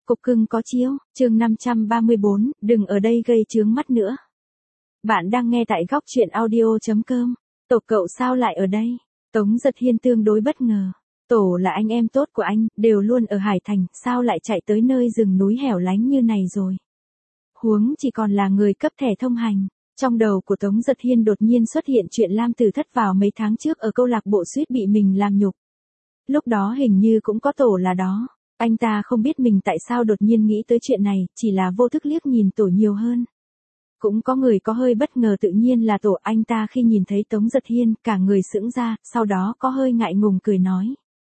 Cục cưng có chiếu, chương 534, đừng ở đây gây chướng mắt nữa. Bạn đang nghe tại góc truyện audio.com. Tổ cậu sao lại ở đây? Tống Giật Hiên tương đối bất ngờ. Tổ là anh em tốt của anh, đều luôn ở Hải Thành, sao lại chạy tới nơi rừng núi hẻo lánh như này rồi? Huống chỉ còn là người cấp thẻ thông hành. Trong đầu của Tống Giật Hiên đột nhiên xuất hiện chuyện Lam Tử Thất vào mấy tháng trước ở câu lạc bộ suýt bị mình làm nhục. Lúc đó hình như cũng có Tổ là đó. Anh ta không biết mình tại sao đột nhiên nghĩ tới chuyện này, chỉ là vô thức liếc nhìn Tổ nhiều hơn. Cũng có người có hơi bất ngờ tự nhiên là Tổ. Anh ta khi nhìn thấy Tống Giật Hiên, cả người sững ra, sau đó có hơi ngại ngùng cười nói.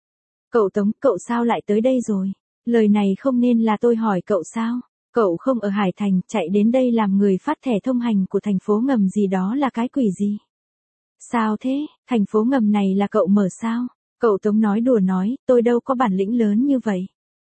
Cậu Tống, cậu sao lại tới đây rồi? Lời này không nên là tôi hỏi cậu sao? Cậu không ở Hải Thành, chạy đến đây làm người phát thẻ thông hành của thành phố ngầm gì đó là cái quỷ gì? Sao thế, thành phố ngầm này là cậu mở sao? Cậu Tống nói đùa nói, tôi đâu có bản lĩnh lớn như vậy.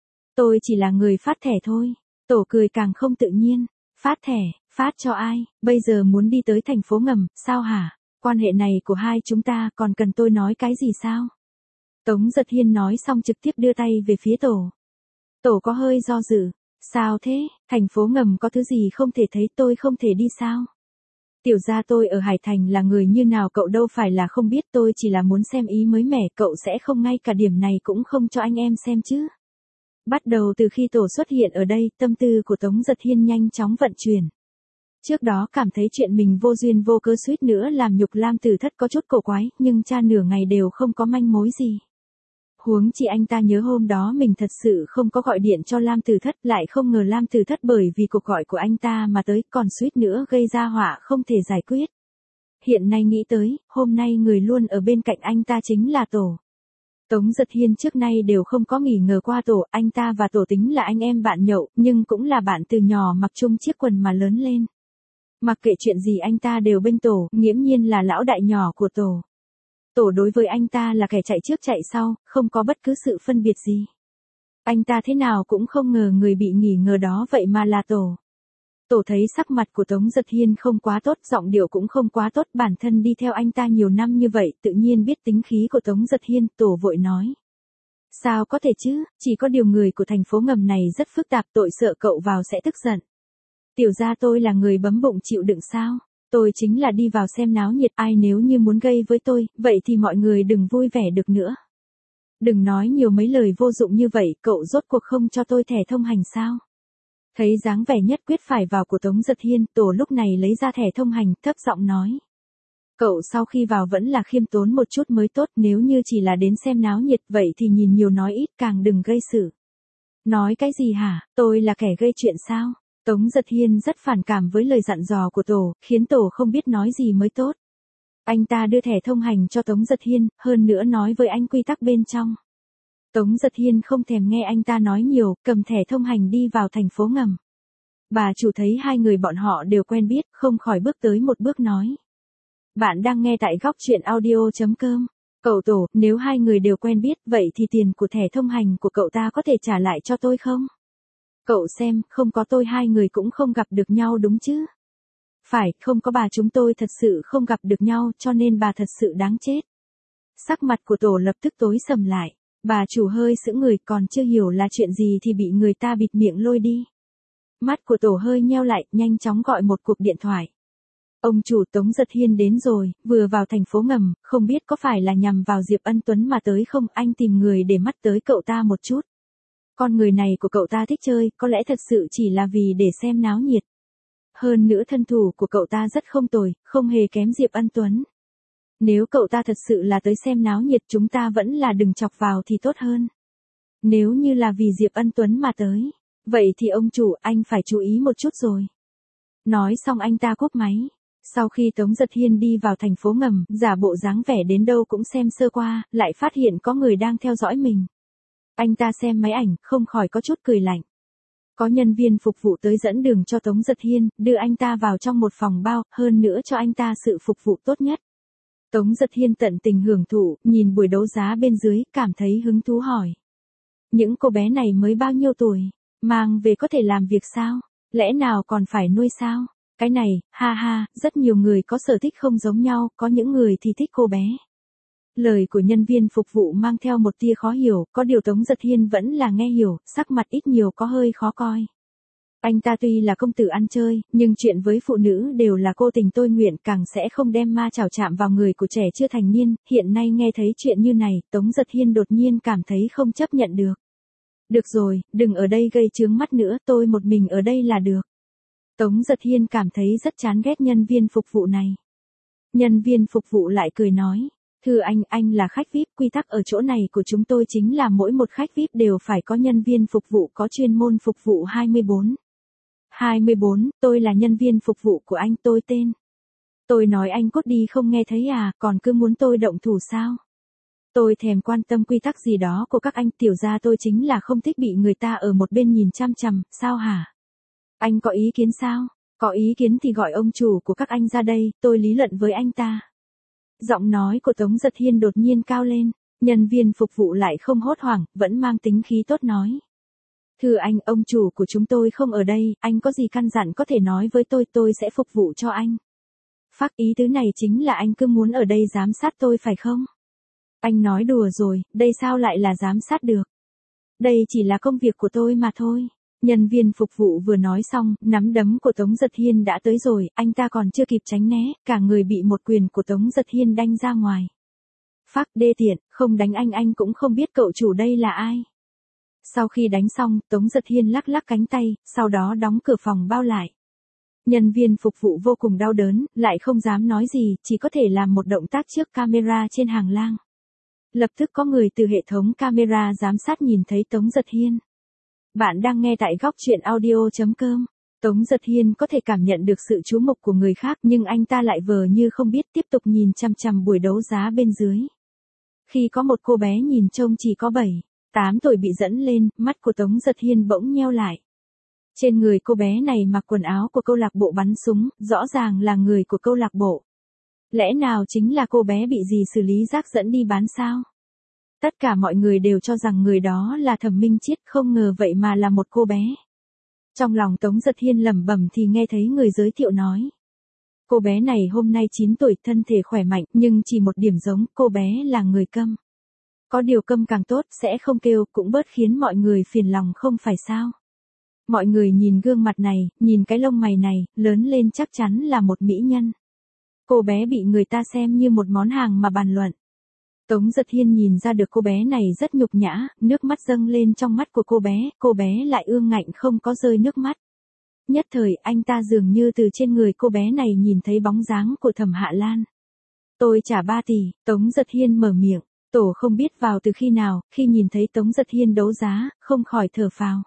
Tôi chỉ là người phát thẻ thôi. Tổ cười càng không tự nhiên. Phát thẻ, phát cho ai? Bây giờ muốn đi tới thành phố ngầm, sao hả? Quan hệ này của hai chúng ta còn cần tôi nói cái gì sao? Tống Giật Hiên nói xong trực tiếp đưa tay về phía Tổ. Tổ có hơi do dự. Sao thế, thành phố ngầm có thứ gì không thể thấy, tôi không thể đi sao? Tiểu gia tôi ở Hải Thành là người như nào cậu đâu phải là không biết, tôi chỉ là muốn xem ý mới mẻ, cậu sẽ không ngay cả điểm này cũng không cho anh em xem chứ? Bắt đầu từ khi Tổ xuất hiện ở đây, tâm tư của Tống Giật Hiên nhanh chóng vận chuyển. Trước đó cảm thấy chuyện mình vô duyên vô cớ suýt nữa làm nhục Lam Tử Thất có chút cổ quái, nhưng tra nửa ngày đều không có manh mối gì. Huống chi anh ta nhớ hôm đó mình thật sự không có gọi điện cho Lam Tử Thất, lại không ngờ Lam Tử Thất bởi vì cuộc gọi của anh ta mà tới, còn suýt nữa gây ra họa không thể giải quyết. Hiện nay nghĩ tới, hôm nay người luôn ở bên cạnh anh ta chính là Tổ. Tống Giật Hiên trước nay đều không có nghi ngờ qua Tổ, anh ta và Tổ tính là anh em bạn nhậu, nhưng cũng là bạn từ nhỏ mặc chung chiếc quần mà lớn lên. Mặc kệ chuyện gì anh ta đều bênh Tổ, nghiễm nhiên là lão đại nhỏ của Tổ. Tổ đối với anh ta là kẻ chạy trước chạy sau, không có bất cứ sự phân biệt gì. Anh ta thế nào cũng không ngờ người bị nghi ngờ đó vậy mà là Tổ. Tổ thấy sắc mặt của Tống Giật Hiên không quá tốt, giọng điệu cũng không quá tốt, bản thân đi theo anh ta nhiều năm như vậy, tự nhiên biết tính khí của Tống Giật Hiên, Tổ vội nói. Sao có thể chứ, chỉ có điều người của thành phố ngầm này rất phức tạp, tội sợ cậu vào sẽ tức giận. Tiểu gia tôi là người bấm bụng chịu đựng sao? Tôi chính là đi vào xem náo nhiệt, ai nếu như muốn gây với tôi, vậy thì mọi người đừng vui vẻ được nữa. Đừng nói nhiều mấy lời vô dụng như vậy, cậu rốt cuộc không cho tôi thẻ thông hành sao? Thấy dáng vẻ nhất quyết phải vào của Tống Giật Hiên, Tổ lúc này lấy ra thẻ thông hành, thấp giọng nói. Cậu sau khi vào vẫn là khiêm tốn một chút mới tốt, nếu như chỉ là đến xem náo nhiệt vậy thì nhìn nhiều nói ít, càng đừng gây sự. Nói cái gì hả, tôi là kẻ gây chuyện sao? Tống Giật Hiên rất phản cảm với lời dặn dò của Tổ, khiến Tổ không biết nói gì mới tốt. Anh ta đưa thẻ thông hành cho Tống Giật Hiên, hơn nữa nói với anh quy tắc bên trong. Tống Giật Hiên không thèm nghe anh ta nói nhiều, cầm thẻ thông hành đi vào thành phố ngầm. Bà chủ thấy hai người bọn họ đều quen biết, không khỏi bước tới một bước nói. Bạn đang nghe tại góc truyện audio.com. Cậu Tổ, nếu hai người đều quen biết, vậy thì tiền của thẻ thông hành của cậu ta có thể trả lại cho tôi không? Cậu xem, không có tôi hai người cũng không gặp được nhau đúng chứ? Phải, không có bà chúng tôi thật sự không gặp được nhau, cho nên bà thật sự đáng chết. Sắc mặt của Tổ lập tức tối sầm lại. Bà chủ hơi sững người, còn chưa hiểu là chuyện gì thì bị người ta bịt miệng lôi đi. Mắt của Tổ hơi nheo lại, nhanh chóng gọi một cuộc điện thoại. Ông chủ, Tống Giật Hiên đến rồi, vừa vào thành phố ngầm, không biết có phải là nhằm vào Diệp Ân Tuấn mà tới không, anh tìm người để mắt tới cậu ta một chút. Con người này của cậu ta thích chơi, có lẽ thật sự chỉ là vì để xem náo nhiệt. Hơn nữa thân thủ của cậu ta rất không tồi, không hề kém Diệp Ân Tuấn. Nếu cậu ta thật sự là tới xem náo nhiệt, chúng ta vẫn là đừng chọc vào thì tốt hơn. Nếu như là vì Diệp Ân Tuấn mà tới, vậy thì ông chủ, anh phải chú ý một chút rồi. Nói xong anh ta cúp máy. Sau khi Tống Giật Hiên đi vào thành phố ngầm, giả bộ dáng vẻ đến đâu cũng xem sơ qua, lại phát hiện có người đang theo dõi mình. Anh ta xem máy ảnh, không khỏi có chút cười lạnh. Có nhân viên phục vụ tới dẫn đường cho Tống Giật Hiên, đưa anh ta vào trong một phòng bao, hơn nữa cho anh ta sự phục vụ tốt nhất. Tống Giật Hiên tận tình hưởng thụ, nhìn buổi đấu giá bên dưới, cảm thấy hứng thú hỏi. Những cô bé này mới bao nhiêu tuổi? Mang về có thể làm việc sao? Lẽ nào còn phải nuôi sao? Cái này, ha ha, rất nhiều người có sở thích không giống nhau, có những người thì thích cô bé Lời của nhân viên phục vụ mang theo một tia khó hiểu, có điều Tống Giật Hiên vẫn là nghe hiểu, sắc mặt ít nhiều có hơi khó coi. Anh ta tuy là công tử ăn chơi, nhưng chuyện với phụ nữ đều là cô tình tôi nguyện, càng sẽ không đem ma chảo chạm vào người của trẻ chưa thành niên. Hiện nay nghe thấy chuyện như này, Tống Giật Hiên đột nhiên cảm thấy không chấp nhận được. Được rồi, đừng ở đây gây chướng mắt nữa, tôi một mình ở đây là được. Tống Giật Hiên cảm thấy rất chán ghét nhân viên phục vụ này. Nhân viên phục vụ lại cười nói. Thưa anh là khách VIP, quy tắc ở chỗ này của chúng tôi chính là mỗi một khách VIP đều phải có nhân viên phục vụ có chuyên môn phục vụ 24. 24, tôi là nhân viên phục vụ của anh, tôi tên. Tôi nói anh cút đi không nghe thấy à, còn cứ muốn tôi động thủ sao? Tôi thèm quan tâm quy tắc gì đó của các anh, tiểu ra tôi chính là không thích bị người ta ở một bên nhìn chăm chằm, sao hả? Anh có ý kiến sao? Có ý kiến thì gọi ông chủ của các anh ra đây, tôi lý luận với anh ta. Giọng nói của Tống Giật Hiên đột nhiên cao lên, nhân viên phục vụ lại không hốt hoảng, vẫn mang tính khí tốt nói. Thưa anh, ông chủ của chúng tôi không ở đây, anh có gì căn dặn có thể nói với tôi sẽ phục vụ cho anh. Phác ý tứ này chính là anh cứ muốn ở đây giám sát tôi phải không? Anh nói đùa rồi, đây sao lại là giám sát được? Đây chỉ là công việc của tôi mà thôi. Nhân viên phục vụ vừa nói xong, nắm đấm của Tống Giật Hiên đã tới rồi, anh ta còn chưa kịp tránh né, cả người bị một quyền của Tống Giật Hiên đánh ra ngoài. Phác đê tiện, không đánh anh cũng không biết cậu chủ đây là ai. Sau khi đánh xong, Tống Giật Hiên lắc lắc cánh tay, sau đó đóng cửa phòng bao lại. Nhân viên phục vụ vô cùng đau đớn, lại không dám nói gì, chỉ có thể làm một động tác trước camera trên hàng lang. Lập tức có người từ hệ thống camera giám sát nhìn thấy Tống Giật Hiên. Bạn đang nghe tại góc truyện audio.com. Tống Giật Hiên có thể cảm nhận được sự chú mục của người khác nhưng anh ta lại vờ như không biết, tiếp tục nhìn chằm chằm buổi đấu giá bên dưới. Khi có một cô bé nhìn trông chỉ có 7, 8 tuổi bị dẫn lên, mắt của Tống Giật Hiên bỗng nheo lại. Trên người cô bé này mặc quần áo của câu lạc bộ bắn súng, rõ ràng là người của câu lạc bộ. Lẽ nào chính là cô bé bị gì xử lý rác dẫn đi bán sao? Tất cả mọi người đều cho rằng người đó là Thẩm Minh Chiết, không ngờ vậy mà là một cô bé. Trong lòng Tống Giật Hiên lẩm bẩm thì nghe thấy người giới thiệu nói. Cô bé này hôm nay 9 tuổi, thân thể khỏe mạnh, nhưng chỉ một điểm giống, cô bé là người câm. Có điều câm càng tốt, sẽ không kêu, cũng bớt khiến mọi người phiền lòng không phải sao. Mọi người nhìn gương mặt này, nhìn cái lông mày này, lớn lên chắc chắn là một mỹ nhân. Cô bé bị người ta xem như một món hàng mà bàn luận. Tống Giật Hiên nhìn ra được cô bé này rất nhục nhã, nước mắt dâng lên trong mắt của cô bé lại ương ngạnh không có rơi nước mắt. Nhất thời anh ta dường như từ trên người cô bé này nhìn thấy bóng dáng của Thẩm Hạ Lan. Tôi trả 3 tỷ, Tống Giật Hiên mở miệng, tổ không biết vào từ khi nào, khi nhìn thấy Tống Giật Hiên đấu giá, không khỏi thở phào.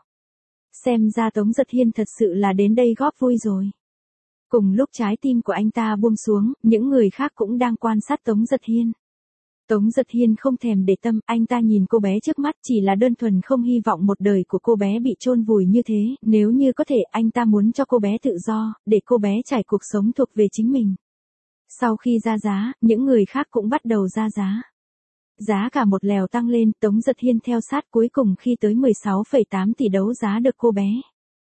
Xem ra Tống Giật Hiên thật sự là đến đây góp vui rồi. Cùng lúc trái tim của anh ta buông xuống, những người khác cũng đang quan sát Tống Giật Hiên. Tống Giật Hiên không thèm để tâm, anh ta nhìn cô bé trước mắt chỉ là đơn thuần không hy vọng một đời của cô bé bị chôn vùi như thế, nếu như có thể anh ta muốn cho cô bé tự do, để cô bé trải cuộc sống thuộc về chính mình. Sau khi ra giá, những người khác cũng bắt đầu ra giá. Giá cả một lèo tăng lên, Tống Giật Hiên theo sát cuối cùng khi tới 16,8 tỷ đấu giá được cô bé.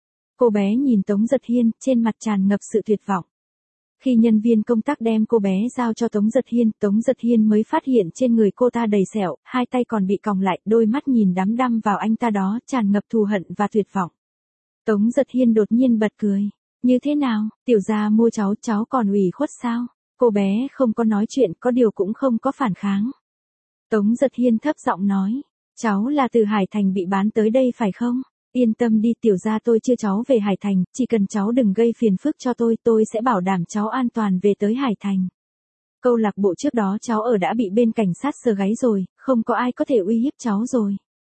Cô bé nhìn Tống Giật Hiên, trên mặt tràn ngập sự tuyệt vọng. Khi nhân viên công tác đem cô bé giao cho Tống Giật Hiên mới phát hiện trên người cô ta đầy sẹo, hai tay còn bị còng lại, đôi mắt nhìn đăm đăm vào anh ta đó, tràn ngập thù hận và tuyệt vọng. Tống Giật Hiên đột nhiên bật cười. Như thế nào, tiểu gia mua cháu còn ủy khuất sao? Cô bé không có nói chuyện, có điều cũng không có phản kháng. Tống Giật Hiên thấp giọng nói, cháu là từ Hải Thành bị bán tới đây phải không? Yên tâm đi, tiểu gia tôi chưa cháu về Hải Thành, chỉ cần cháu đừng gây phiền phức cho tôi sẽ bảo đảm cháu an toàn về tới Hải Thành. Câu lạc bộ trước đó cháu ở đã bị bên cảnh sát sờ gáy rồi, không có ai có thể uy hiếp cháu rồi.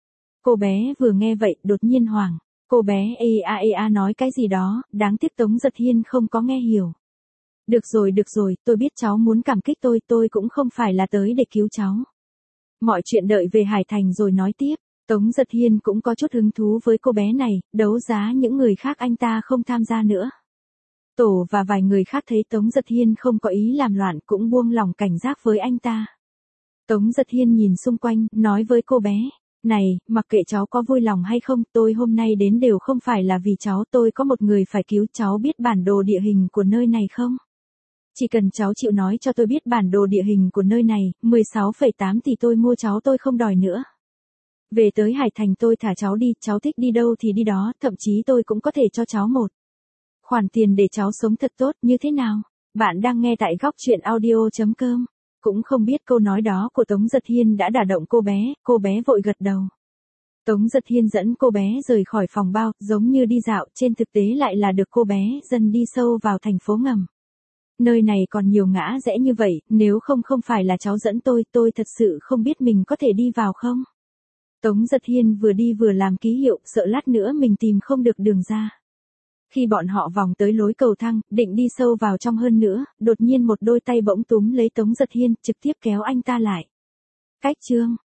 Cô bé vừa nghe vậy, đột nhiên hoảng. Cô bé ea nói cái gì đó, đáng tiếc Tống Giật Hiên không có nghe hiểu. Được rồi, tôi biết cháu muốn cảm kích tôi cũng không phải là tới để cứu cháu. Mọi chuyện đợi về Hải Thành rồi nói tiếp. Tống Giật Hiên cũng có chút hứng thú với cô bé này, đấu giá những người khác anh ta không tham gia nữa. Tổ và vài người khác thấy Tống Giật Hiên không có ý làm loạn cũng buông lòng cảnh giác với anh ta. Tống Giật Hiên nhìn xung quanh, nói với cô bé, này, mặc kệ cháu có vui lòng hay không, tôi hôm nay đến đều không phải là vì cháu, tôi có một người phải cứu, cháu biết bản đồ địa hình của nơi này không? Chỉ cần cháu chịu nói cho tôi biết bản đồ địa hình của nơi này, 16,8 tỷ tôi mua cháu tôi không đòi nữa. Về tới Hải Thành tôi thả cháu đi, cháu thích đi đâu thì đi đó, thậm chí tôi cũng có thể cho cháu một khoản tiền để cháu sống thật tốt, như thế nào? Bạn đang nghe tại góc chuyện audio.com. Cũng không biết câu nói đó của Tống Giật Hiên đã đả động cô bé vội gật đầu. Tống Giật Hiên dẫn cô bé rời khỏi phòng bao, giống như đi dạo, trên thực tế lại là được cô bé dần đi sâu vào thành phố ngầm. Nơi này còn nhiều ngã rẽ như vậy, nếu không phải là cháu dẫn tôi thật sự không biết mình có thể đi vào không? Tống Giật Hiên vừa đi vừa làm ký hiệu, sợ lát nữa mình tìm không được đường ra. Khi bọn họ vòng tới lối cầu thang, định đi sâu vào trong hơn nữa, đột nhiên một đôi tay bỗng túm lấy Tống Giật Hiên, trực tiếp kéo anh ta lại. Cách chương